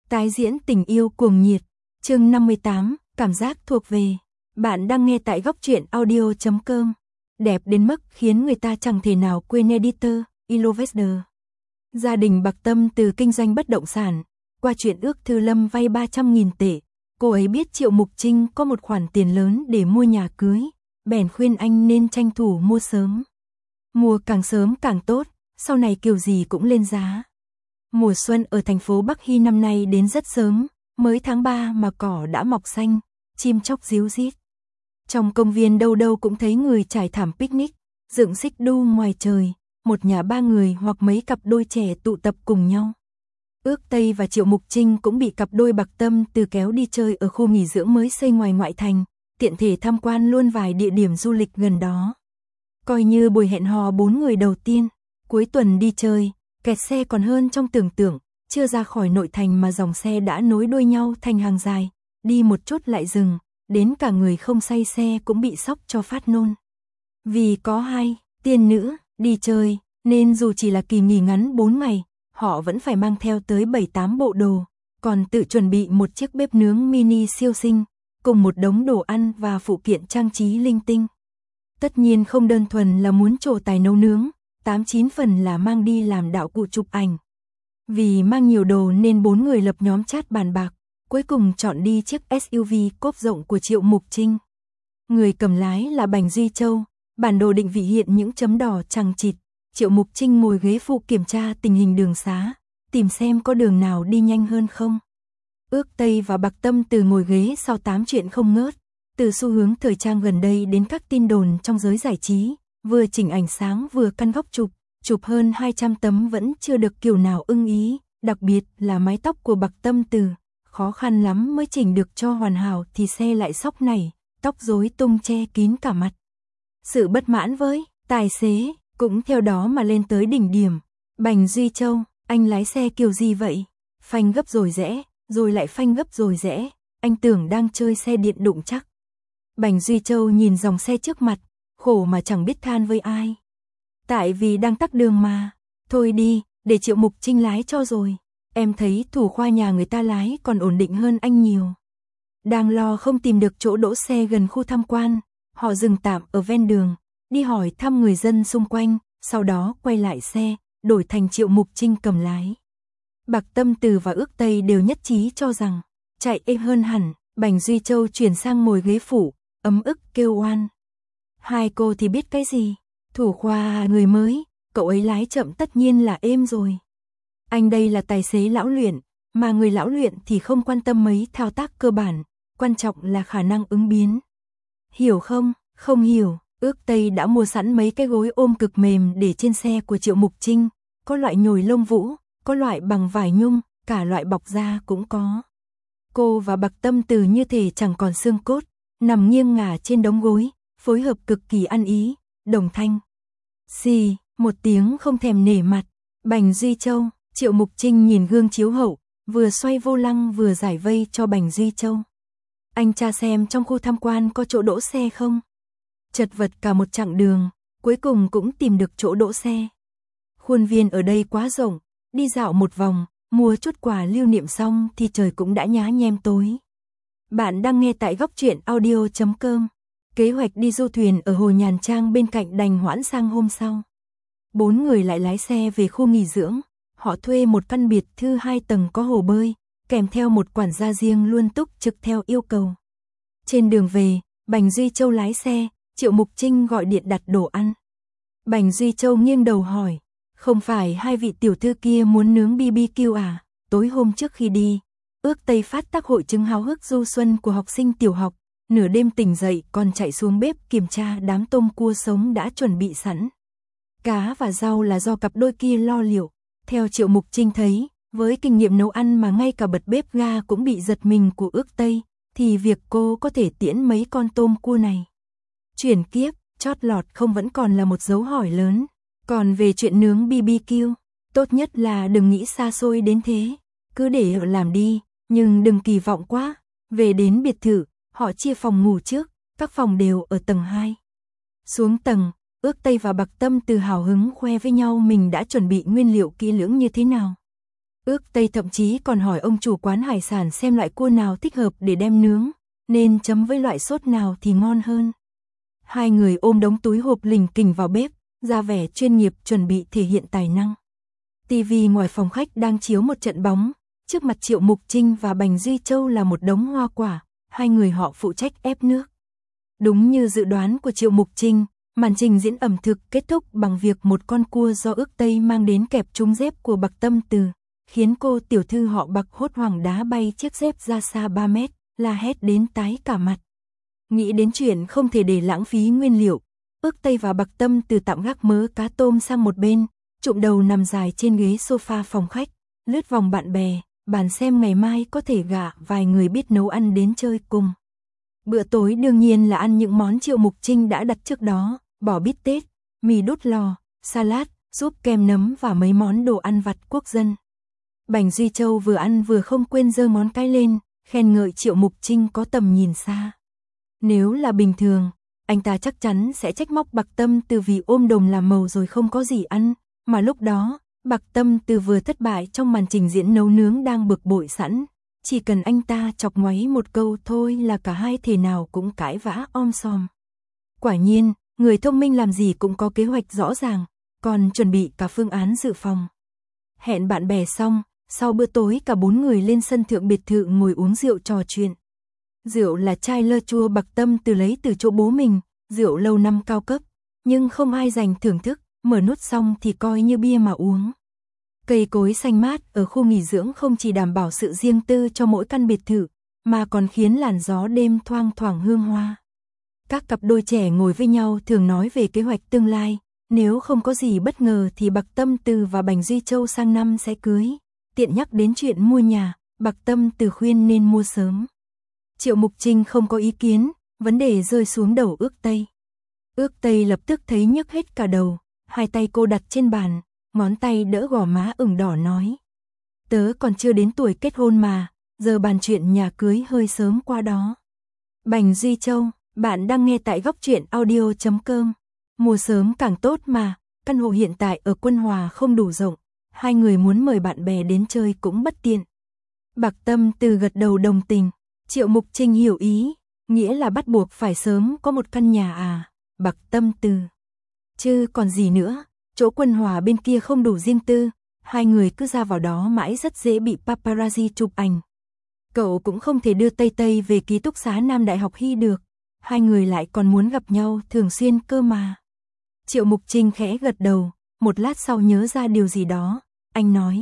Tái diễn tình yêu cuồng nhiệt, chương 58, cảm giác thuộc về. Bạn đang nghe tại góc truyện audio.com. Đẹp đến mức khiến người ta chẳng thể nào quên editor, Ilovesder. Gia đình Bạc Tâm từ kinh doanh bất động sản, qua chuyện ước Thư Lâm vay 300.000 tệ, cô ấy biết Triệu Mục Trinh có một khoản tiền lớn để mua nhà cưới, bèn khuyên anh nên tranh thủ mua sớm. Mua càng sớm càng tốt, sau này kiểu gì cũng lên giá. Mùa xuân ở thành phố Bắc Hy năm nay đến rất sớm, mới tháng 3 mà cỏ đã mọc xanh, chim chóc ríu rít. Trong công viên đâu đâu cũng thấy người trải thảm picnic, dựng xích đu ngoài trời, một nhà ba người hoặc mấy cặp đôi trẻ tụ tập cùng nhau. Ước Tây và Triệu Mục Trinh cũng bị cặp đôi Bạc Tâm từ kéo đi chơi ở khu nghỉ dưỡng mới xây ngoài ngoại thành, tiện thể tham quan luôn vài địa điểm du lịch gần đó. Coi như buổi hẹn hò 4 người đầu tiên, cuối tuần đi chơi, kẹt xe còn hơn trong tưởng tượng, chưa ra khỏi nội thành mà dòng xe đã nối đuôi nhau thành hàng dài, đi một chút lại dừng, đến cả người không say xe cũng bị sốc cho phát nôn. Vì có hai tiên nữ đi chơi, nên dù chỉ là kỳ nghỉ ngắn 4 ngày, họ vẫn phải mang theo tới 7-8 bộ đồ, còn tự chuẩn bị một chiếc bếp nướng mini siêu xinh, cùng một đống đồ ăn và phụ kiện trang trí linh tinh. Tất nhiên không đơn thuần là muốn trổ tài nấu nướng, 8-9 phần là mang đi làm đạo cụ chụp ảnh. Vì mang nhiều đồ nên 4 người lập nhóm chat bàn bạc, cuối cùng chọn đi chiếc SUV cốp rộng của Triệu Mục Trinh. Người cầm lái là Bành Duy Châu, bản đồ định vị hiện những chấm đỏ chằng chịt. Triệu Mục Trinh ngồi ghế phụ kiểm tra tình hình đường xá, tìm xem có đường nào đi nhanh hơn không. Ước Tây và Bạc Tâm từ ngồi ghế sau 8 chuyện không ngớt, từ xu hướng thời trang gần đây đến các tin đồn trong giới giải trí, vừa chỉnh ảnh sáng vừa căn góc chụp hơn 200 tấm vẫn chưa được kiểu nào ưng ý, đặc biệt là mái tóc của Bạc Tâm từ, khó khăn lắm mới chỉnh được cho hoàn hảo thì xe lại xóc nảy, tóc rối tung che kín cả mặt. Sự bất mãn với tài xế cũng theo đó mà lên tới đỉnh điểm. Bành Duy Châu, anh lái xe kiểu gì vậy? Phanh gấp rồi rẽ, rồi lại phanh gấp rồi rẽ, anh tưởng đang chơi xe điện đụng chắc. Bành Duy Châu nhìn dòng xe trước mặt, khổ mà chẳng biết than với ai. Tại vì đang tắc đường mà. Thôi đi, để Triệu Mục Trinh lái cho rồi. Em thấy thủ khoa nhà người ta lái còn ổn định hơn anh nhiều. Đang lo không tìm được chỗ đỗ xe gần khu tham quan, họ dừng tạm ở ven đường, đi hỏi thăm người dân xung quanh, sau đó quay lại xe, đổi thành Triệu Mục Trinh cầm lái. Bạc Tâm Từ và Ước Tây đều nhất trí cho rằng, chạy êm hơn hẳn. Bành Duy Châu chuyển sang ngồi ghế phụ, ấm ức kêu oan. Hai cô thì biết cái gì? Thủ khoa người mới, cậu ấy lái chậm tất nhiên là êm rồi. Anh đây là tài xế lão luyện, mà người lão luyện thì không quan tâm mấy thao tác cơ bản, quan trọng là khả năng ứng biến. Hiểu không? Không hiểu. Ước Tây đã mua sẵn mấy cái gối ôm cực mềm để trên xe của Triệu Mục Trinh, có loại nhồi lông vũ, có loại bằng vải nhung, cả loại bọc da cũng có. Cô và Bạc Tâm Từ như thể chẳng còn xương cốt, nằm nghiêng ngả trên đống gối, phối hợp cực kỳ ăn ý, đồng thanh. Xì, một tiếng không thèm nể mặt. Bành Duy Châu, Triệu Mục Trinh nhìn gương chiếu hậu, vừa xoay vô lăng vừa giải vây cho Bành Duy Châu. Anh tra xem trong khu tham quan có chỗ đỗ xe không? Chật vật cả một chặng đường, cuối cùng cũng tìm được chỗ đỗ xe. Khuôn viên ở đây quá rộng, đi dạo một vòng, mua chút quà lưu niệm xong thì trời cũng đã nhá nhem tối. Bạn đang nghe tại góc truyện audio.com. Kế hoạch đi du thuyền ở Hồ Nhàn Trang bên cạnh đành hoãn sang hôm sau. 4 người lại lái xe về khu nghỉ dưỡng. Họ thuê một căn biệt thự 2 tầng có hồ bơi, kèm theo một quản gia riêng luôn túc trực theo yêu cầu. Trên đường về, Bành Duy Châu lái xe, Triệu Mục Trinh gọi điện đặt đồ ăn. Bành Duy Châu nghiêng đầu hỏi, không phải hai vị tiểu thư kia muốn nướng BBQ à? Tối hôm trước khi đi, Ước Tây phát tác hội chứng háo hức du xuân của học sinh tiểu học, nửa đêm tỉnh dậy còn chạy xuống bếp kiểm tra đám tôm cua sống đã chuẩn bị sẵn. Cá và rau là do cặp đôi kia lo liệu. Theo Triệu Mục Trinh thấy, với kinh nghiệm nấu ăn mà ngay cả bật bếp ga cũng bị giật mình của Ước Tây, thì việc cô có thể tiễn mấy con tôm cua này chuyển kiếp, chót lọt không vẫn còn là một dấu hỏi lớn. Còn về chuyện nướng BBQ, tốt nhất là đừng nghĩ xa xôi đến thế, cứ để họ làm đi, nhưng đừng kỳ vọng quá. Về đến biệt thự, họ chia phòng ngủ trước, các phòng đều ở tầng 2. Xuống tầng, Ước Tây và Bạc Tâm Từ hào hứng khoe với nhau mình đã chuẩn bị nguyên liệu kỹ lưỡng như thế nào. Ước Tây thậm chí còn hỏi ông chủ quán hải sản xem loại cua nào thích hợp để đem nướng, nên chấm với loại sốt nào thì ngon hơn. Hai người ôm đống túi hộp lình kình vào bếp, ra vẻ chuyên nghiệp chuẩn bị thể hiện tài năng. TV ngoài phòng khách đang chiếu một trận bóng, trước mặt Triệu Mục Trinh và Bành Duy Châu là một đống hoa quả, hai người họ phụ trách ép nước. Đúng như dự đoán của Triệu Mục Trinh, màn trình diễn ẩm thực kết thúc bằng việc một con cua do Ước Tây mang đến kẹp trúng dép của Bạc Tâm Từ, khiến cô tiểu thư họ Bạc hốt hoảng đá bay chiếc dép ra xa 3 mét, la hét đến tái cả mặt. Nghĩ đến chuyện không thể để lãng phí nguyên liệu, Ước Tây và Bạc Tâm Từ tạm gác mớ cá tôm sang một bên, chụm đầu nằm dài trên ghế sofa phòng khách, lướt vòng bạn bè, bàn xem ngày mai có thể gạ vài người biết nấu ăn đến chơi cùng. Bữa tối đương nhiên là ăn những món Triệu Mục Trinh đã đặt trước đó, bò bít tết, mì đút lò, salad, súp kem nấm và mấy món đồ ăn vặt quốc dân. Bành Duy Châu vừa ăn vừa không quên giơ ngón cái lên, khen ngợi Triệu Mục Trinh có tầm nhìn xa. Nếu là bình thường, anh ta chắc chắn sẽ trách móc Bạc Tâm Từ vì ôm đồm làm màu rồi không có gì ăn, mà lúc đó, Bạc Tâm Từ vừa thất bại trong màn trình diễn nấu nướng đang bực bội sẵn. Chỉ cần anh ta chọc ngoáy một câu thôi là cả hai thể nào cũng cãi vã om sòm. Quả nhiên, người thông minh làm gì cũng có kế hoạch rõ ràng, còn chuẩn bị cả phương án dự phòng. Hẹn bạn bè xong, sau bữa tối cả 4 người lên sân thượng biệt thự ngồi uống rượu trò chuyện. Rượu là chai lơ chua Bạc Tâm Từ lấy từ chỗ bố mình, rượu lâu năm cao cấp, nhưng không ai dành thưởng thức, mở nút xong thì coi như bia mà uống. Cây cối xanh mát ở khu nghỉ dưỡng không chỉ đảm bảo sự riêng tư cho mỗi căn biệt thự, mà còn khiến làn gió đêm thoang thoảng hương hoa. Các cặp đôi trẻ ngồi với nhau thường nói về kế hoạch tương lai, nếu không có gì bất ngờ thì Bạc Tâm Từ và Bành Duy Châu sang năm sẽ cưới. Tiện nhắc đến chuyện mua nhà, Bạc Tâm Từ khuyên nên mua sớm. Triệu Mục Trinh không có ý kiến, vấn đề rơi xuống đầu Ước Tây. Ước Tây lập tức thấy nhức hết cả đầu, hai tay cô đặt trên bàn, ngón tay đỡ gò má ửng đỏ nói. Tớ còn chưa đến tuổi kết hôn mà, giờ bàn chuyện nhà cưới hơi sớm qua đó. Bành Duy Châu, bạn đang nghe tại Góc Truyện Audio.com. Mua sớm càng tốt mà, căn hộ hiện tại ở Quân Hòa không đủ rộng, hai người muốn mời bạn bè đến chơi cũng bất tiện. Bạc Tâm Từ gật đầu đồng tình, Triệu Mục Trinh hiểu ý, nghĩa là bắt buộc phải sớm có một căn nhà à, Bạc Tâm Từ. Chứ còn gì nữa, chỗ Quân Hòa bên kia không đủ riêng tư, hai người cứ ra vào đó mãi rất dễ bị paparazzi chụp ảnh. Cậu cũng không thể đưa Tây Tây về ký túc xá Nam Đại học Hy được, hai người lại còn muốn gặp nhau thường xuyên cơ mà. Triệu Mục Trinh khẽ gật đầu, một lát sau nhớ ra điều gì đó, anh nói.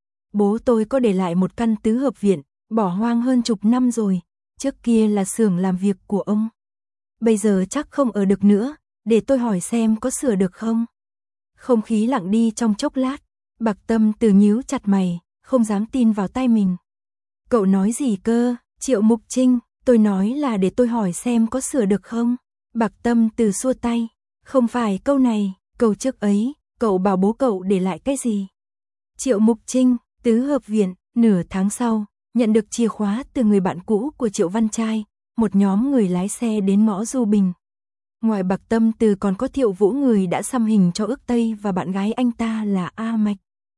Bố tôi có để lại một căn tứ hợp viện, bỏ hoang hơn chục năm rồi, trước kia là xưởng làm việc của ông. Bây giờ chắc không ở được nữa, để tôi hỏi xem có sửa được không. Không khí lặng đi trong chốc lát, Bạc Tâm Từ nhíu chặt mày, không dám tin vào tai mình. Cậu nói gì cơ, Triệu Mục Trinh, tôi nói là để tôi hỏi xem có sửa được không. Bạc Tâm Từ xua tay, không phải câu này, câu trước ấy, cậu bảo bố cậu để lại cái gì. Triệu Mục Trinh, tứ hợp viện, nửa tháng sau, nhận được chìa khóa từ người bạn cũ của Triệu Văn Trai, một nhóm người lái xe đến ngõ Du Bình. Ngoài Bạc Tâm Từ còn có Thiệu Vũ người đã xăm hình cho Ước Tây và bạn gái anh ta là A Mạch.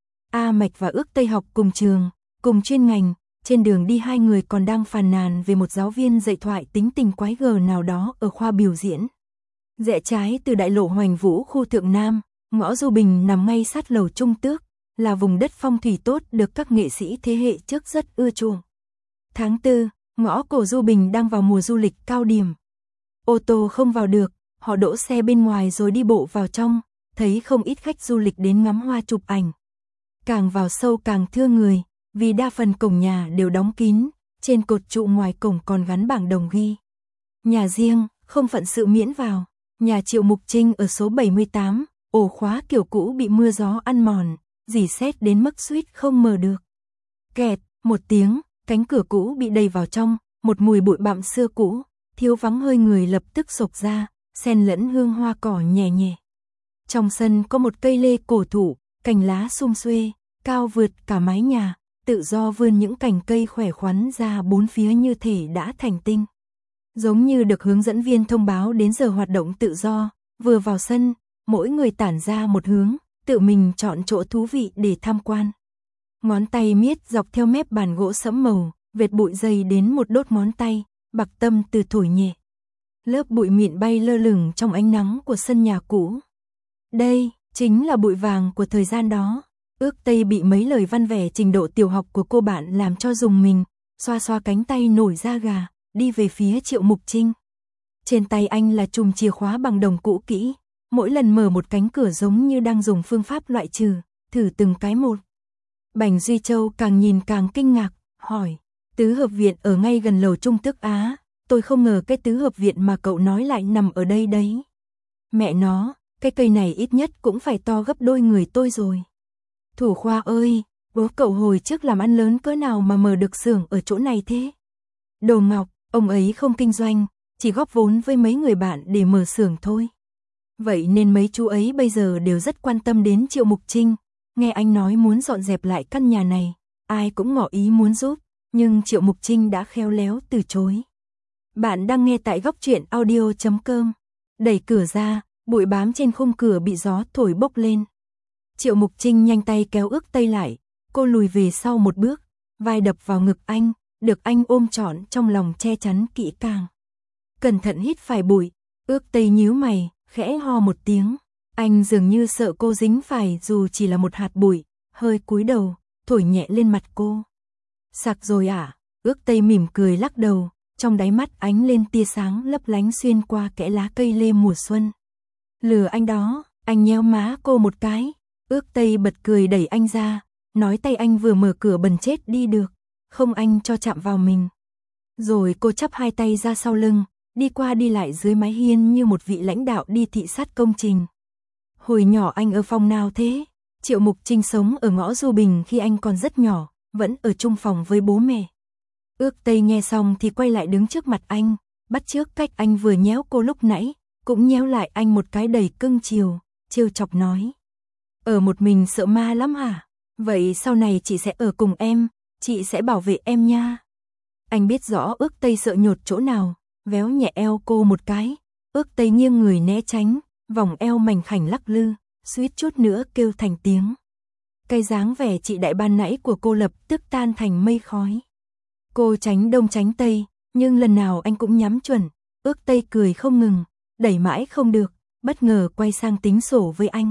A Mạch và Ước Tây học cùng trường, cùng chuyên ngành, trên đường đi hai người còn đang phàn nàn về một giáo viên dạy thoại tính tình quái gở nào đó ở khoa biểu diễn. Rẽ trái từ đại lộ Hoành Vũ khu Thượng Nam, ngõ Du Bình nằm ngay sát lầu Trung Tước, là vùng đất phong thủy tốt được các nghệ sĩ thế hệ trước rất ưa chuộng. Tháng 4, ngõ cổ Du Bình đang vào mùa du lịch cao điểm. Ô tô không vào được, họ đỗ xe bên ngoài rồi đi bộ vào trong, thấy không ít khách du lịch đến ngắm hoa chụp ảnh. Càng vào sâu càng thưa người, vì đa phần cổng nhà đều đóng kín, trên cột trụ ngoài cổng còn gắn bảng đồng ghi. Nhà riêng, không phận sự miễn vào. Nhà Triệu Mục Trinh ở số 78, ổ khóa kiểu cũ bị mưa gió ăn mòn, rỉ sét đến mức suýt không mở được. Kẹt, một tiếng, cánh cửa cũ bị đẩy vào trong, một mùi bụi bặm xưa cũ, thiếu vắng hơi người lập tức xộc ra, xen lẫn hương hoa cỏ nhẹ nhẹ. Trong sân có một cây lê cổ thụ, cành lá sum xuê, cao vượt cả mái nhà, tự do vươn những cành cây khỏe khoắn ra bốn phía như thể đã thành tinh. Giống như được hướng dẫn viên thông báo đến giờ hoạt động tự do, vừa vào sân, mỗi người tản ra một hướng, tự mình chọn chỗ thú vị để tham quan. Ngón tay miết dọc theo mép bàn gỗ sẫm màu, vệt bụi dày đến một đốt ngón tay, bạc tâm từ thổi nhẹ. Lớp bụi mịn bay lơ lửng trong ánh nắng của sân nhà cũ. Đây, chính là bụi vàng của thời gian đó. Ước Tây bị mấy lời văn vẻ trình độ tiểu học của cô bạn làm cho rùng mình, xoa xoa cánh tay nổi da gà, đi về phía Triệu Mục Trinh. Trên tay anh là chùm chìa khóa bằng đồng cũ kỹ, mỗi lần mở một cánh cửa giống như đang dùng phương pháp loại trừ, thử từng cái một. Bành Duy Châu càng nhìn càng kinh ngạc, hỏi, tứ hợp viện ở ngay gần lầu Trung Tước Á, tôi không ngờ cái tứ hợp viện mà cậu nói lại nằm ở đây đấy. Mẹ nó, cái cây này ít nhất cũng phải to gấp đôi người tôi rồi. Thủ khoa ơi, bố cậu hồi trước làm ăn lớn cỡ nào mà mở được xưởng ở chỗ này thế? Đồ Ngọc, ông ấy không kinh doanh, chỉ góp vốn với mấy người bạn để mở xưởng thôi. Vậy nên mấy chú ấy bây giờ đều rất quan tâm đến Triệu Mục Trinh. Nghe anh nói muốn dọn dẹp lại căn nhà này, ai cũng ngỏ ý muốn giúp, nhưng Triệu Mục Trinh đã khéo léo từ chối. Bạn đang nghe tại góc truyện audio.com. Đẩy cửa ra, bụi bám trên khung cửa bị gió thổi bốc lên. Triệu Mục Trinh nhanh tay kéo Ước Tây lại, cô lùi về sau một bước, vai đập vào ngực anh, được anh ôm trọn trong lòng che chắn kỹ càng. Cẩn thận hít phải bụi, Ước Tây nhíu mày, khẽ ho một tiếng. Anh dường như sợ cô dính phải dù chỉ là một hạt bụi, hơi cúi đầu, thổi nhẹ lên mặt cô. Sặc rồi à? Ước Tây mỉm cười lắc đầu, trong đáy mắt ánh lên tia sáng lấp lánh xuyên qua kẽ lá cây lê mùa xuân. Lừa anh đó, anh nhéo má cô một cái. Ước Tây bật cười đẩy anh ra, nói tay anh vừa mở cửa bần chết đi được, không anh cho chạm vào mình. Rồi cô chắp hai tay ra sau lưng, đi qua đi lại dưới mái hiên như một vị lãnh đạo đi thị sát công trình. Hồi nhỏ anh ở phòng nào thế? Triệu Mục Trinh sống ở ngõ Du Bình khi anh còn rất nhỏ, vẫn ở chung phòng với bố mẹ. Ước Tây nghe xong thì quay lại đứng trước mặt anh, bắt chước cách anh vừa nhéo cô lúc nãy, cũng nhéo lại anh một cái đầy cưng chiều, trêu chọc nói. Ở một mình sợ ma lắm hả? Vậy sau này chị sẽ ở cùng em, chị sẽ bảo vệ em nha. Anh biết rõ Ước Tây sợ nhột chỗ nào, véo nhẹ eo cô một cái, Ước Tây nghiêng người né tránh, vòng eo mảnh khảnh lắc lư, suýt chút nữa kêu thành tiếng. Cái dáng vẻ chị đại ban nãy của cô lập tức tan thành mây khói. Cô tránh đông tránh tây, nhưng lần nào anh cũng nhắm chuẩn, Ước Tây cười không ngừng, đẩy mãi không được, bất ngờ quay sang tính sổ với anh.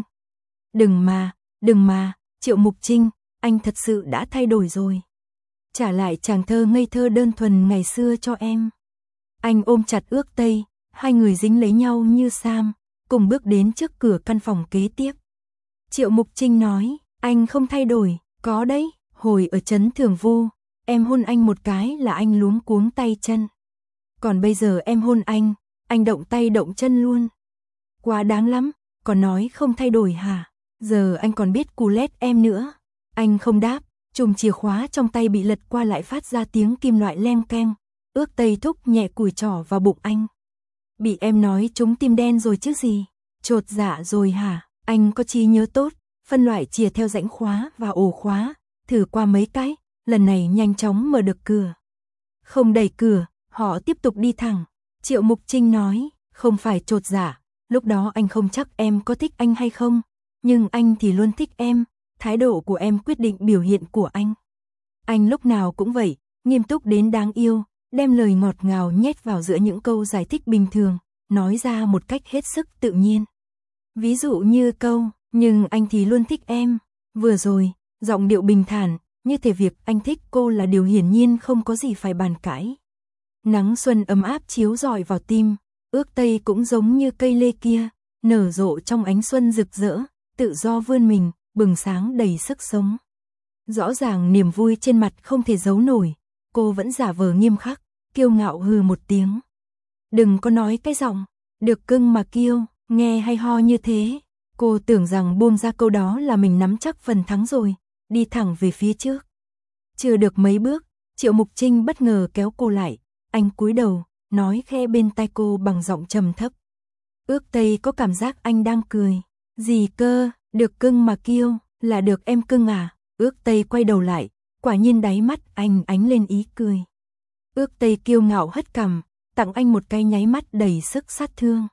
Đừng mà, Triệu Mục Trinh, anh thật sự đã thay đổi rồi. Trả lại chàng thơ ngây thơ đơn thuần ngày xưa cho em. Anh ôm chặt Ước Tây, hai người dính lấy nhau như Sam, cùng bước đến trước cửa căn phòng kế tiếp. Triệu Mục Trinh nói, anh không thay đổi, có đấy, hồi ở trấn Thường Vu, em hôn anh một cái là anh luống cuống tay chân. Còn bây giờ em hôn anh động tay động chân luôn. Quá đáng lắm, còn nói không thay đổi hả? Giờ anh còn biết cù lét em nữa. Anh không đáp, chùm chìa khóa trong tay bị lật qua lại phát ra tiếng kim loại leng keng. Ước Tây thúc nhẹ cùi trỏ vào bụng anh. Bị em nói trúng tim đen rồi chứ gì? Chột dạ rồi hả? Anh có trí nhớ tốt, phân loại chìa theo rãnh khóa và ổ khóa, thử qua mấy cái, lần này nhanh chóng mở được cửa. Không đẩy cửa, họ tiếp tục đi thẳng. Triệu Mục Trinh nói, không phải chột dạ, lúc đó anh không chắc em có thích anh hay không, nhưng anh thì luôn thích em, thái độ của em quyết định biểu hiện của anh. Anh lúc nào cũng vậy, nghiêm túc đến đáng yêu, đem lời ngọt ngào nhét vào giữa những câu giải thích bình thường, nói ra một cách hết sức tự nhiên. Ví dụ như câu, nhưng anh thì luôn thích em. Vừa rồi, giọng điệu bình thản, như thể việc anh thích cô là điều hiển nhiên không có gì phải bàn cãi. Nắng xuân ấm áp chiếu rọi vào tim, Ước Tây cũng giống như cây lê kia, nở rộ trong ánh xuân rực rỡ, tự do vươn mình, bừng sáng đầy sức sống. Rõ ràng niềm vui trên mặt không thể giấu nổi, cô vẫn giả vờ nghiêm khắc, kiêu ngạo hừ một tiếng. Đừng có nói cái giọng, được cưng mà kiêu, nghe hay ho như thế. Cô tưởng rằng buông ra câu đó là mình nắm chắc phần thắng rồi, đi thẳng về phía trước. Chưa được mấy bước, Triệu Mục Trinh bất ngờ kéo cô lại, anh cúi đầu, nói khẽ bên tai cô bằng giọng trầm thấp. Ước Tây có cảm giác anh đang cười. Gì cơ, được cưng mà kiêu, là được em cưng à? Ước Tây quay đầu lại, quả nhiên đáy mắt anh ánh lên ý cười. Ước Tây kiêu ngạo hất cằm, tặng anh một cái nháy mắt đầy sức sát thương.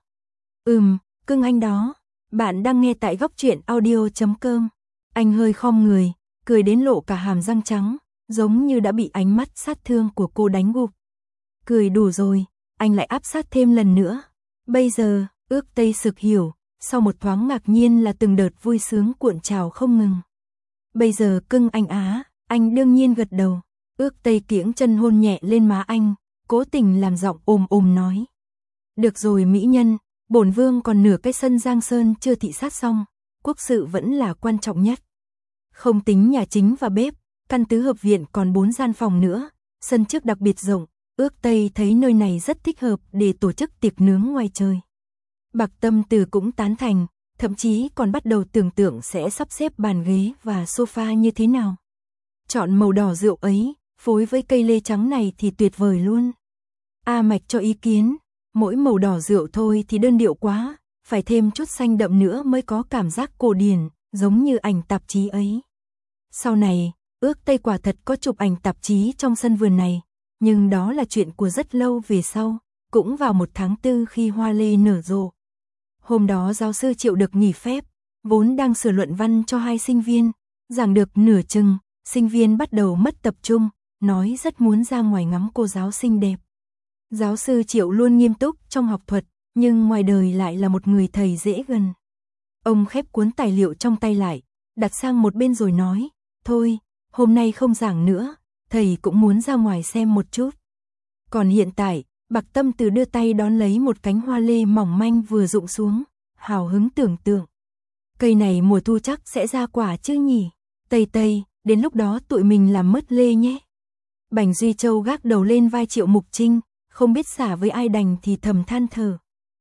Cưng anh đó. Bạn đang nghe tại góc truyện audio.com. Anh hơi khom người, cười đến lộ cả hàm răng trắng, giống như đã bị ánh mắt sát thương của cô đánh gục. Cười đủ rồi, anh lại áp sát thêm lần nữa. Bây giờ, Ước Tây sực hiểu, sau một thoáng ngạc nhiên là từng đợt vui sướng cuộn trào không ngừng. Bây giờ cưng anh á, anh đương nhiên gật đầu. Ước Tây kiễng chân hôn nhẹ lên má anh, cố tình làm giọng ồm nói. Được rồi mỹ nhân, bổn vương còn nửa cái sân Giang Sơn chưa thị sát xong, quốc sự vẫn là quan trọng nhất. Không tính nhà chính và bếp, căn tứ hợp viện còn 4 gian phòng nữa, sân trước đặc biệt rộng, Ước Tây thấy nơi này rất thích hợp để tổ chức tiệc nướng ngoài trời. Bạc Tâm Từ cũng tán thành, thậm chí còn bắt đầu tưởng tượng sẽ sắp xếp bàn ghế và sofa như thế nào. Chọn màu đỏ rượu ấy, phối với cây lê trắng này thì tuyệt vời luôn. A Mạch cho ý kiến, mỗi màu đỏ rượu thôi thì đơn điệu quá, phải thêm chút xanh đậm nữa mới có cảm giác cổ điển, giống như ảnh tạp chí ấy. Sau này, Ước Tây quả thật có chụp ảnh tạp chí trong sân vườn này, nhưng đó là chuyện của rất lâu về sau, cũng vào một tháng 4 khi hoa lê nở rộ. Hôm đó giáo sư Triệu được nghỉ phép, vốn đang sửa luận văn cho 2 sinh viên, giảng được nửa chừng, sinh viên bắt đầu mất tập trung, nói rất muốn ra ngoài ngắm cô giáo xinh đẹp. Giáo sư Triệu luôn nghiêm túc trong học thuật, nhưng ngoài đời lại là một người thầy dễ gần. Ông khép cuốn tài liệu trong tay lại, đặt sang một bên rồi nói, thôi, hôm nay không giảng nữa, thầy cũng muốn ra ngoài xem một chút. Còn hiện tại, Bạc Tâm Từ đưa tay đón lấy một cánh hoa lê mỏng manh vừa rụng xuống, hào hứng tưởng tượng. Cây này mùa thu chắc sẽ ra quả chứ nhỉ? Tây Tây, đến lúc đó tụi mình làm mứt lê nhé. Bành Duy Châu gác đầu lên vai Triệu Mục Trinh, không biết xả với ai đành thì thầm than thở.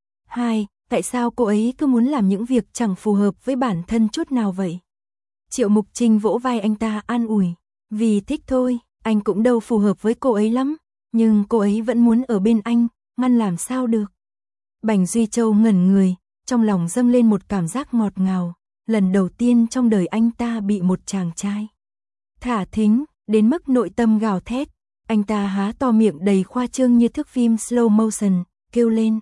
Tại sao cô ấy cứ muốn làm những việc chẳng phù hợp với bản thân chút nào vậy? Triệu Mục Trinh vỗ vai anh ta an ủi, vì thích thôi, anh cũng đâu phù hợp với cô ấy lắm, nhưng cô ấy vẫn muốn ở bên anh, ngăn làm sao được. Bành Duy Châu ngẩn người, trong lòng dâng lên một cảm giác ngọt ngào, lần đầu tiên trong đời anh ta bị một chàng trai thả thính, đến mức nội tâm gào thét. Anh ta há to miệng đầy khoa trương như thước phim slow motion, kêu lên.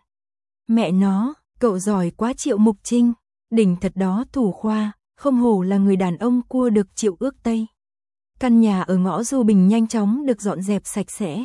Mẹ nó, cậu giỏi quá Triệu Mục Trinh, đỉnh thật đó thủ khoa, không hổ là người đàn ông cua được Triệu Ước Tây. Căn nhà ở ngõ Du Bình nhanh chóng được dọn dẹp sạch sẽ.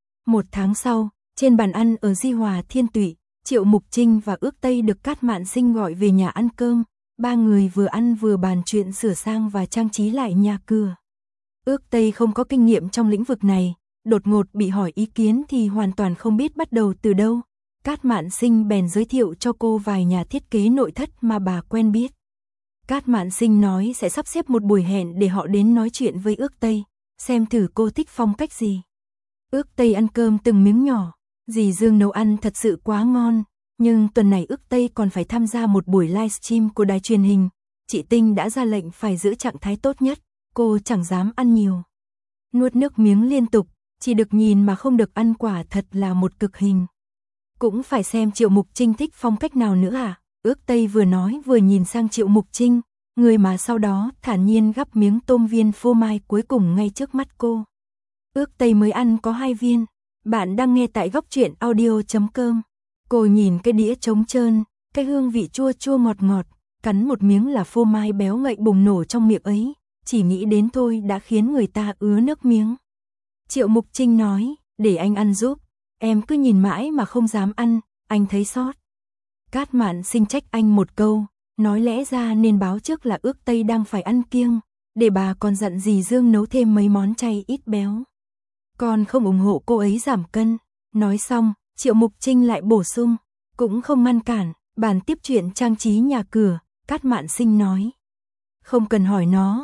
1 tháng sau, trên bàn ăn ở Di Hòa Thiên Tụy, Triệu Mục Trinh và Ước Tây được Cát Mạn Sinh gọi về nhà ăn cơm, 3 người vừa ăn vừa bàn chuyện sửa sang và trang trí lại nhà cửa. Ước Tây không có kinh nghiệm trong lĩnh vực này, đột ngột bị hỏi ý kiến thì hoàn toàn không biết bắt đầu từ đâu. Cát Mạn Sinh bèn giới thiệu cho cô vài nhà thiết kế nội thất mà bà quen biết. Cát Mạn Sinh nói sẽ sắp xếp một buổi hẹn để họ đến nói chuyện với Ước Tây, xem thử cô thích phong cách gì. Ước Tây ăn cơm từng miếng nhỏ, dì Dương nấu ăn thật sự quá ngon, nhưng tuần này Ước Tây còn phải tham gia một buổi livestream của đài truyền hình. Chị Tinh đã ra lệnh phải giữ trạng thái tốt nhất, cô chẳng dám ăn nhiều. Nuốt nước miếng liên tục, chỉ được nhìn mà không được ăn quả thật là một cực hình. Cũng phải xem Triệu Mục Trinh thích phong cách nào nữa à? Ước Tây vừa nói vừa nhìn sang Triệu Mục Trinh, người mà sau đó thản nhiên gắp miếng tôm viên phô mai cuối cùng ngay trước mắt cô. Ước Tây mới ăn có 2 viên. Bạn đang nghe tại góc truyện audio.com. Cô nhìn cái đĩa trống trơn, cái hương vị chua chua ngọt ngọt, cắn một miếng là phô mai béo ngậy bùng nổ trong miệng ấy, chỉ nghĩ đến thôi đã khiến người ta ứa nước miếng. Triệu Mục Trinh nói, để anh ăn giúp, em cứ nhìn mãi mà không dám ăn, anh thấy sót. Cát Mạn Sinh trách anh một câu, nói lẽ ra nên báo trước là Ước Tây đang phải ăn kiêng, để bà còn dặn dì Dương nấu thêm mấy món chay ít béo. Còn không ủng hộ cô ấy giảm cân. Nói xong, Triệu Mục Trinh lại bổ sung, cũng không ngăn cản, bàn tiếp chuyện trang trí nhà cửa. Cát Mạn Sinh nói, không cần hỏi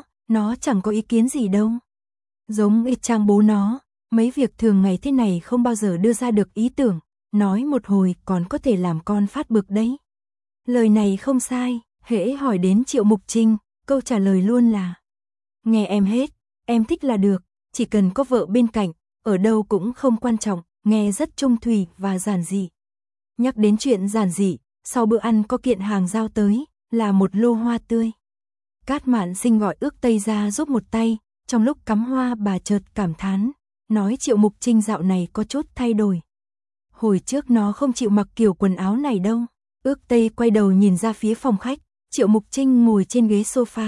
nó chẳng có ý kiến gì đâu. Giống y chang bố nó, mấy việc thường ngày thế này không bao giờ đưa ra được ý tưởng, nói một hồi còn có thể làm con phát bực đấy. Lời này không sai, hễ hỏi đến Triệu Mục Trinh, câu trả lời luôn là, nghe em hết, em thích là được, chỉ cần có vợ bên cạnh, ở đâu cũng không quan trọng, nghe rất trung thủy và giản dị. Nhắc đến chuyện giản dị, sau bữa ăn có kiện hàng giao tới, là một lô hoa tươi. Cát Mạn Sinh gọi Ước Tây ra giúp một tay, trong lúc cắm hoa bà chợt cảm thán, nói Triệu Mục Trinh dạo này có chút thay đổi. Hồi trước nó không chịu mặc kiểu quần áo này đâu. Ước Tây quay đầu nhìn ra phía phòng khách, Triệu Mục Trinh ngồi trên ghế sofa,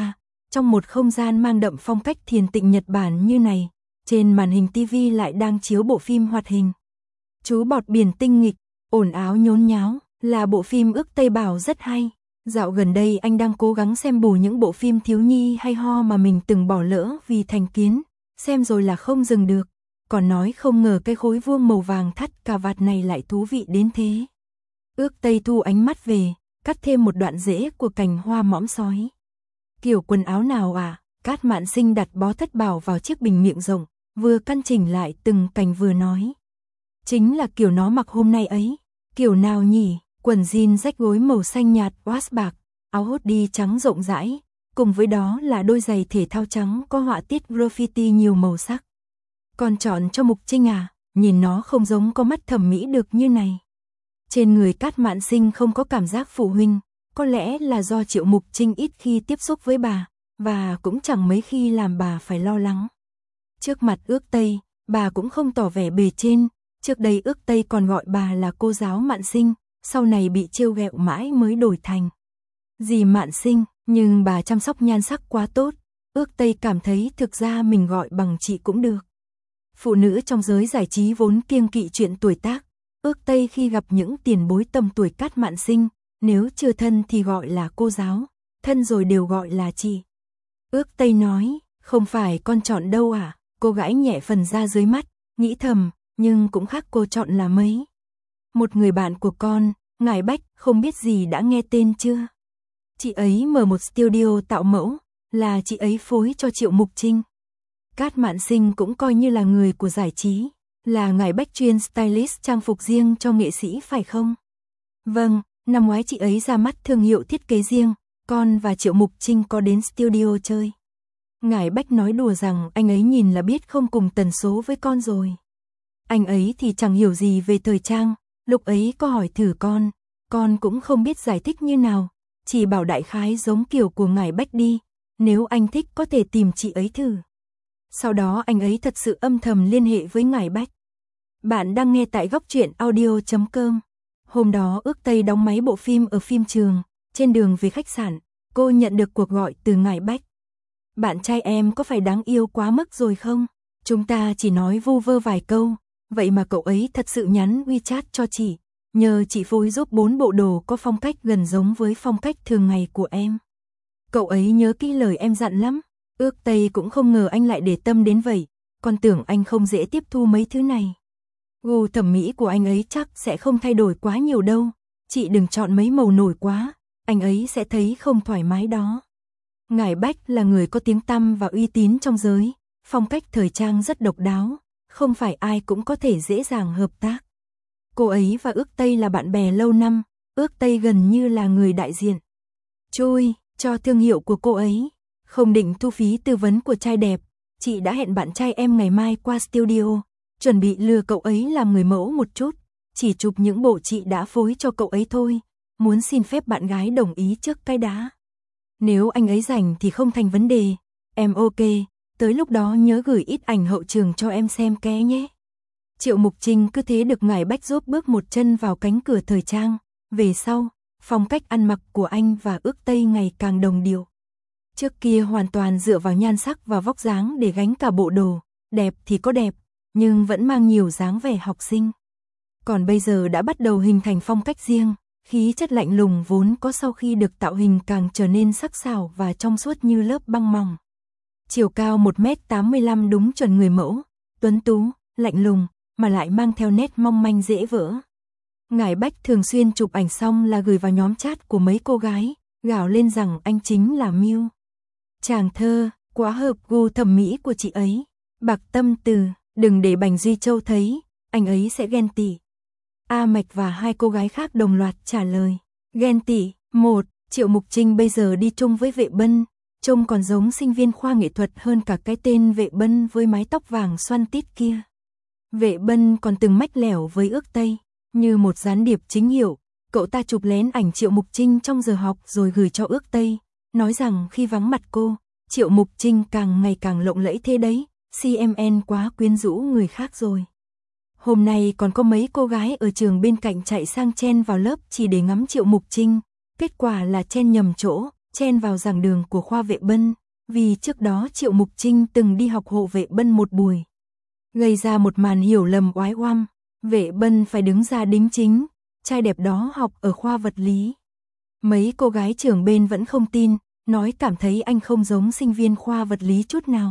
Trong một không gian mang đậm phong cách thiền tịnh Nhật Bản như này, trên màn hình TV lại đang chiếu bộ phim hoạt hình Chú bọt biển tinh nghịch, ồn ào nhốn nháo, là bộ phim ước Tây bảo rất hay. Dạo gần đây anh đang cố gắng xem bù những bộ phim thiếu nhi hay ho mà mình từng bỏ lỡ vì thành kiến, xem rồi là không dừng được. Còn nói không ngờ cái khối vuông màu vàng thắt cà vạt này lại thú vị đến thế. Ước Tây thu ánh mắt về, cắt thêm một đoạn rễ của cành hoa mõm sói. Kiểu quần áo nào à? Cát Mạn Sinh đặt bó thất bảo vào chiếc bình miệng rộng, vừa căn chỉnh lại từng cành vừa nói. Chính là kiểu nó mặc hôm nay ấy. Kiểu nào nhỉ? Quần jean rách gối màu xanh nhạt wash bạc, áo hoodie trắng rộng rãi, cùng với đó là đôi giày thể thao trắng có họa tiết graffiti nhiều màu sắc. Còn chọn cho Mục Trinh à? Nhìn nó không giống có mắt thẩm mỹ được như này. Trên người Cát Mạn Sinh không có cảm giác phụ huynh, có lẽ là do Triệu Mục Trinh ít khi tiếp xúc với bà, và cũng chẳng mấy khi làm bà phải lo lắng. Trước mặt Ước Tây, bà cũng không tỏ vẻ bề trên, trước đây Ước Tây còn gọi bà là cô giáo Mạn Sinh, sau này bị trêu ghẹo mãi mới đổi thành dì Mạn Sinh, nhưng bà chăm sóc nhan sắc quá tốt, Ước Tây cảm thấy thực ra mình gọi bằng chị cũng được. Phụ nữ trong giới giải trí vốn kiêng kỵ chuyện tuổi tác, Ước Tây khi gặp những tiền bối tầm tuổi Cát Mạn Sinh, nếu chưa thân thì gọi là cô giáo, thân rồi đều gọi là chị. Ước Tây nói, không phải con chọn đâu à? Cô gãi nhẹ phần da dưới mắt, nghĩ thầm, nhưng cũng khác cô chọn là mấy. Một người bạn của con, Ngải Bách, không biết gì đã nghe tên chưa? Chị ấy mở một studio tạo mẫu, là chị ấy phối cho Triệu Mục Trinh. Cát Mạn Sinh cũng coi như là người của giải trí, là Ngải Bách chuyên stylist trang phục riêng cho nghệ sĩ phải không? Vâng, năm ngoái chị ấy ra mắt thương hiệu thiết kế riêng, con và Triệu Mục Trinh có đến studio chơi. Ngải Bách nói đùa rằng anh ấy nhìn là biết không cùng tần số với con rồi. Anh ấy thì chẳng hiểu gì về thời trang, lúc ấy có hỏi thử con cũng không biết giải thích như nào, chỉ bảo đại khái giống kiểu của Ngải Bách đi, nếu anh thích có thể tìm chị ấy thử. Sau đó anh ấy thật sự âm thầm liên hệ với Ngải Bách. Bạn đang nghe tại góc truyện audio.com. Hôm đó Ước Tây đóng máy bộ phim ở phim trường, trên đường về khách sạn, cô nhận được cuộc gọi từ Ngải Bách. Bạn trai em có phải đáng yêu quá mức rồi không? Chúng ta chỉ nói vu vơ vài câu, vậy mà cậu ấy thật sự nhắn WeChat cho chị, nhờ chị phối giúp 4 bộ đồ có phong cách gần giống với phong cách thường ngày của em. Cậu ấy nhớ kỹ lời em dặn lắm. Ước Tây cũng không ngờ anh lại để tâm đến vậy, con tưởng anh không dễ tiếp thu mấy thứ này. Gu thẩm mỹ của anh ấy chắc sẽ không thay đổi quá nhiều đâu, chị đừng chọn mấy màu nổi quá, anh ấy sẽ thấy không thoải mái đó. Ngải Bách là người có tiếng tăm và uy tín trong giới, phong cách thời trang rất độc đáo, không phải ai cũng có thể dễ dàng hợp tác. Cô ấy và Ước Tây là bạn bè lâu năm, Ước Tây gần như là người đại diện chui cho thương hiệu của cô ấy. Không định thu phí tư vấn của trai đẹp, chị đã hẹn bạn trai em ngày mai qua studio, chuẩn bị lừa cậu ấy làm người mẫu một chút, chỉ chụp những bộ chị đã phối cho cậu ấy thôi, muốn xin phép bạn gái đồng ý trước cái đã. Nếu anh ấy rảnh thì không thành vấn đề, em ok, tới lúc đó nhớ gửi ít ảnh hậu trường cho em xem ké nhé. Triệu Mục Trinh cứ thế được Ngải Bách giúp bước một chân vào cánh cửa thời trang, về sau, phong cách ăn mặc của anh và Ước Tây ngày càng đồng điệu. Trước kia hoàn toàn dựa vào nhan sắc và vóc dáng để gánh cả bộ đồ, đẹp thì có đẹp, nhưng vẫn mang nhiều dáng vẻ học sinh. Còn bây giờ đã bắt đầu hình thành phong cách riêng, khí chất lạnh lùng vốn có sau khi được tạo hình càng trở nên sắc sảo và trong suốt như lớp băng mỏng. Chiều cao 1m85 đúng chuẩn người mẫu, tuấn tú, lạnh lùng, mà lại mang theo nét mong manh dễ vỡ. Ngải Bách thường xuyên chụp ảnh xong là gửi vào nhóm chat của mấy cô gái, gào lên rằng anh chính là Miu. Chàng thơ, quá hợp gu thẩm mỹ của chị ấy. Bạc Tâm Từ, đừng để Bành Duy Châu thấy, anh ấy sẽ ghen tị. A Mạch và hai cô gái khác đồng loạt trả lời. Ghen tị, 1, Triệu Mục Trinh bây giờ đi chung với Vệ Bân, trông còn giống sinh viên khoa nghệ thuật hơn cả cái tên Vệ Bân với mái tóc vàng xoăn tít kia. Vệ Bân còn từng mách lẻo với Ước Tây, như một gián điệp chính hiệu, cậu ta chụp lén ảnh Triệu Mục Trinh trong giờ học rồi gửi cho Ước Tây, nói rằng khi vắng mặt cô, Triệu Mục Trinh càng ngày càng lộng lẫy thế đấy, CMN quá quyến rũ người khác rồi. Hôm nay còn có mấy cô gái ở trường bên cạnh chạy sang chen vào lớp chỉ để ngắm Triệu Mục Trinh, kết quả là chen nhầm chỗ, chen vào giảng đường của khoa Vệ Bân, vì trước đó Triệu Mục Trinh từng đi học hộ Vệ Bân một buổi. Gây ra một màn hiểu lầm oái oăm, Vệ Bân phải đứng ra đính chính, trai đẹp đó học ở khoa vật lý. Mấy cô gái trưởng bên vẫn không tin, nói cảm thấy anh không giống sinh viên khoa vật lý chút nào.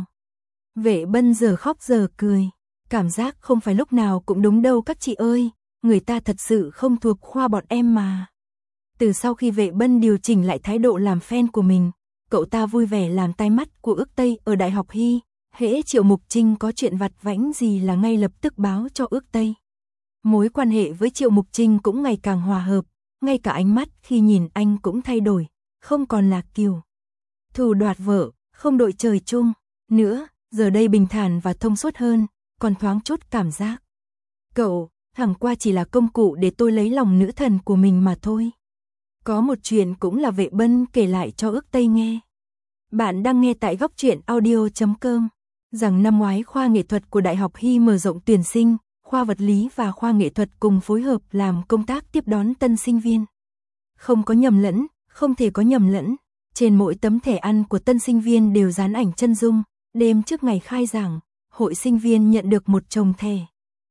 Vệ Bân giờ khóc giờ cười, cảm giác không phải lúc nào cũng đúng đâu các chị ơi, người ta thật sự không thuộc khoa bọn em mà. Từ sau khi Vệ Bân điều chỉnh lại thái độ làm fan của mình, cậu ta vui vẻ làm tai mắt của Ước Tây ở Đại học Hy, hễ Triệu Mục Trinh có chuyện vặt vãnh gì là ngay lập tức báo cho Ước Tây. Mối quan hệ với Triệu Mục Trinh cũng ngày càng hòa hợp, ngay cả ánh mắt khi nhìn anh cũng thay đổi, không còn là kiểu thù đoạt vợ, không đội trời chung nữa, giờ đây bình thản và thông suốt hơn, còn thoáng chút cảm giác. Cậu, chẳng qua chỉ là công cụ để tôi lấy lòng nữ thần của mình mà thôi. Có một chuyện cũng là Vệ Bân kể lại cho Ước Tây nghe. Bạn đang nghe tại góc truyện audio.com, rằng năm ngoái khoa nghệ thuật của Đại học Hy mở rộng tuyển sinh, khoa vật lý và khoa nghệ thuật cùng phối hợp làm công tác tiếp đón tân sinh viên. Không có nhầm lẫn, không thể có nhầm lẫn, trên mỗi tấm thẻ ăn của tân sinh viên đều dán ảnh chân dung, đêm trước ngày khai giảng, hội sinh viên nhận được một chồng thẻ.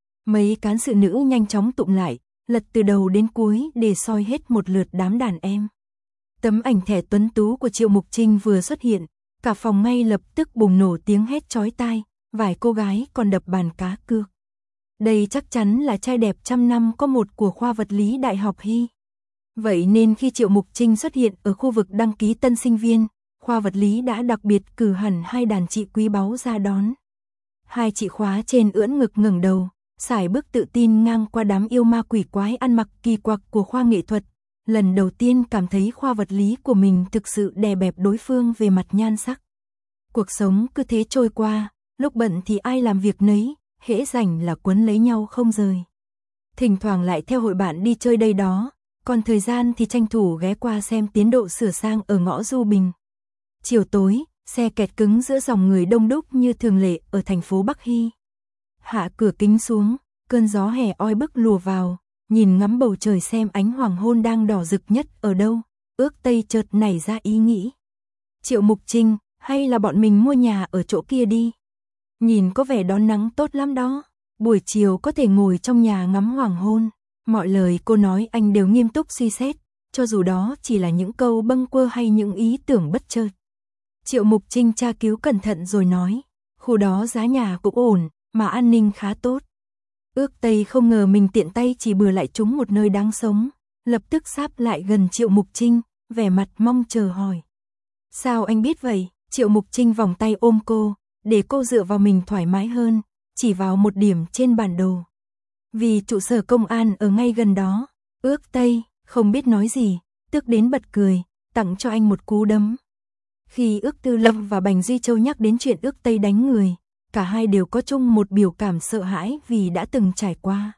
Mấy cán sự nữ nhanh chóng tụm lại, lật từ đầu đến cuối để soi hết một lượt đám đàn em. Tấm ảnh thẻ tuấn tú của Triệu Mục Trinh vừa xuất hiện, cả phòng ngay lập tức bùng nổ tiếng hét chói tai, vài cô gái còn đập bàn cá cược. Đây chắc chắn là trai đẹp trăm năm có một của khoa vật lý Đại học Hy. Vậy nên khi Triệu Mục Trinh xuất hiện ở khu vực đăng ký tân sinh viên, khoa vật lý đã đặc biệt cử hẳn hai đàn chị quý báu ra đón. Hai chị khóa trên ưỡn ngực ngẩng đầu, sải bước tự tin ngang qua đám yêu ma quỷ quái ăn mặc kỳ quặc của khoa nghệ thuật. Lần đầu tiên cảm thấy khoa vật lý của mình thực sự đè bẹp đối phương về mặt nhan sắc. Cuộc sống cứ thế trôi qua, lúc bận thì ai làm việc nấy, hễ rảnh là quấn lấy nhau không rời. Thỉnh thoảng lại theo hội bạn đi chơi đây đó, còn thời gian thì tranh thủ ghé qua xem tiến độ sửa sang ở ngõ Du Bình. Chiều tối, xe kẹt cứng giữa dòng người đông đúc như thường lệ ở thành phố Bắc Hy. Hạ cửa kính xuống, cơn gió hè oi bức lùa vào, nhìn ngắm bầu trời xem ánh hoàng hôn đang đỏ rực nhất ở đâu, Ước Tây chợt nảy ra ý nghĩ. Triệu Mục Trinh, hay là bọn mình mua nhà ở chỗ kia đi? Nhìn có vẻ đón nắng tốt lắm đó, buổi chiều có thể ngồi trong nhà ngắm hoàng hôn. Mọi lời cô nói anh đều nghiêm túc suy xét, cho dù đó chỉ là những câu bâng quơ hay những ý tưởng bất chợt. Triệu Mục Trinh tra cứu cẩn thận rồi nói, khu đó giá nhà cũng ổn, mà an ninh khá tốt. Ước Tây không ngờ mình tiện tay chỉ bừa lại trúng một nơi đáng sống, lập tức sáp lại gần Triệu Mục Trinh, vẻ mặt mong chờ hỏi. Sao anh biết vậy? Triệu Mục Trinh vòng tay ôm cô, để cô dựa vào mình thoải mái hơn, chỉ vào một điểm trên bản đồ. Vì trụ sở công an ở ngay gần đó, Ước Tây không biết nói gì, tức đến bật cười, tặng cho anh một cú đấm. Khi Ước Tư Lâm và Bành Duy Châu nhắc đến chuyện Ước Tây đánh người, cả hai đều có chung một biểu cảm sợ hãi vì đã từng trải qua.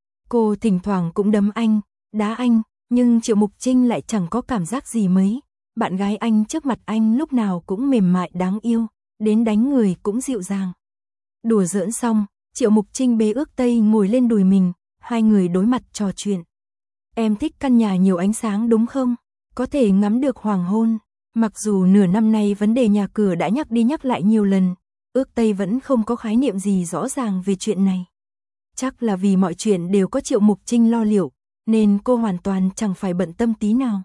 Cô thỉnh thoảng cũng đấm anh, đá anh, nhưng Triệu Mục Trinh lại chẳng có cảm giác gì mấy. Bạn gái anh trước mặt anh lúc nào cũng mềm mại đáng yêu, đến đánh người cũng dịu dàng. Đùa giỡn xong, Triệu Mục Trinh bế Ước Tây ngồi lên đùi mình, hai người đối mặt trò chuyện. Em thích căn nhà nhiều ánh sáng đúng không? Có thể ngắm được hoàng hôn. Mặc dù nửa năm nay vấn đề nhà cửa đã nhắc đi nhắc lại nhiều lần, Ước Tây vẫn không có khái niệm gì rõ ràng về chuyện này. Chắc là vì mọi chuyện đều có Triệu Mục Trinh lo liệu, nên cô hoàn toàn chẳng phải bận tâm tí nào.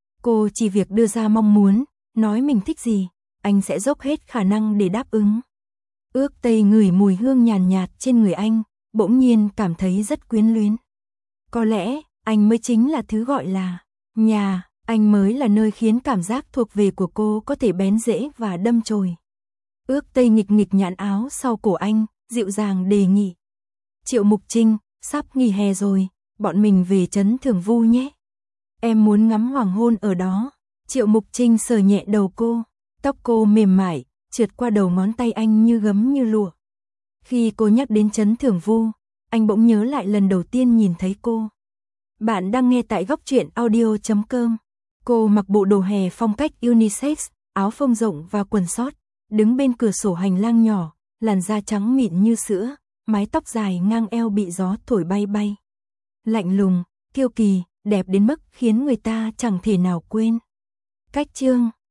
Cô chỉ việc đưa ra mong muốn, nói mình thích gì, anh sẽ dốc hết khả năng để đáp ứng. Ước Tây ngửi mùi hương nhàn nhạt trên người anh, bỗng nhiên cảm thấy rất quyến luyến. Có lẽ, anh mới chính là thứ gọi là nhà, anh mới là nơi khiến cảm giác thuộc về của cô có thể bén rễ và đâm chồi. Ước Tây nghịch nghịch nhãn áo sau cổ anh, dịu dàng đề nghị. Triệu Mục Trinh, sắp nghỉ hè rồi, bọn mình về trấn Thường Vu nhé. Em muốn ngắm hoàng hôn ở đó. Triệu Mục Trinh sờ nhẹ đầu cô, tóc cô mềm mại, trượt qua đầu ngón tay anh như gấm như lụa. Khi cô nhắc đến trấn Thường Vu, anh bỗng nhớ lại lần đầu tiên nhìn thấy cô. Bạn đang nghe tại góc truyện audio.com. Cô mặc bộ đồ hè phong cách unisex, áo phông rộng và quần sót, đứng bên cửa sổ hành lang nhỏ, làn da trắng mịn như sữa, mái tóc dài ngang eo bị gió thổi bay bay. Lạnh lùng, kiêu kỳ, đẹp đến mức khiến người ta chẳng thể nào quên. Cách chương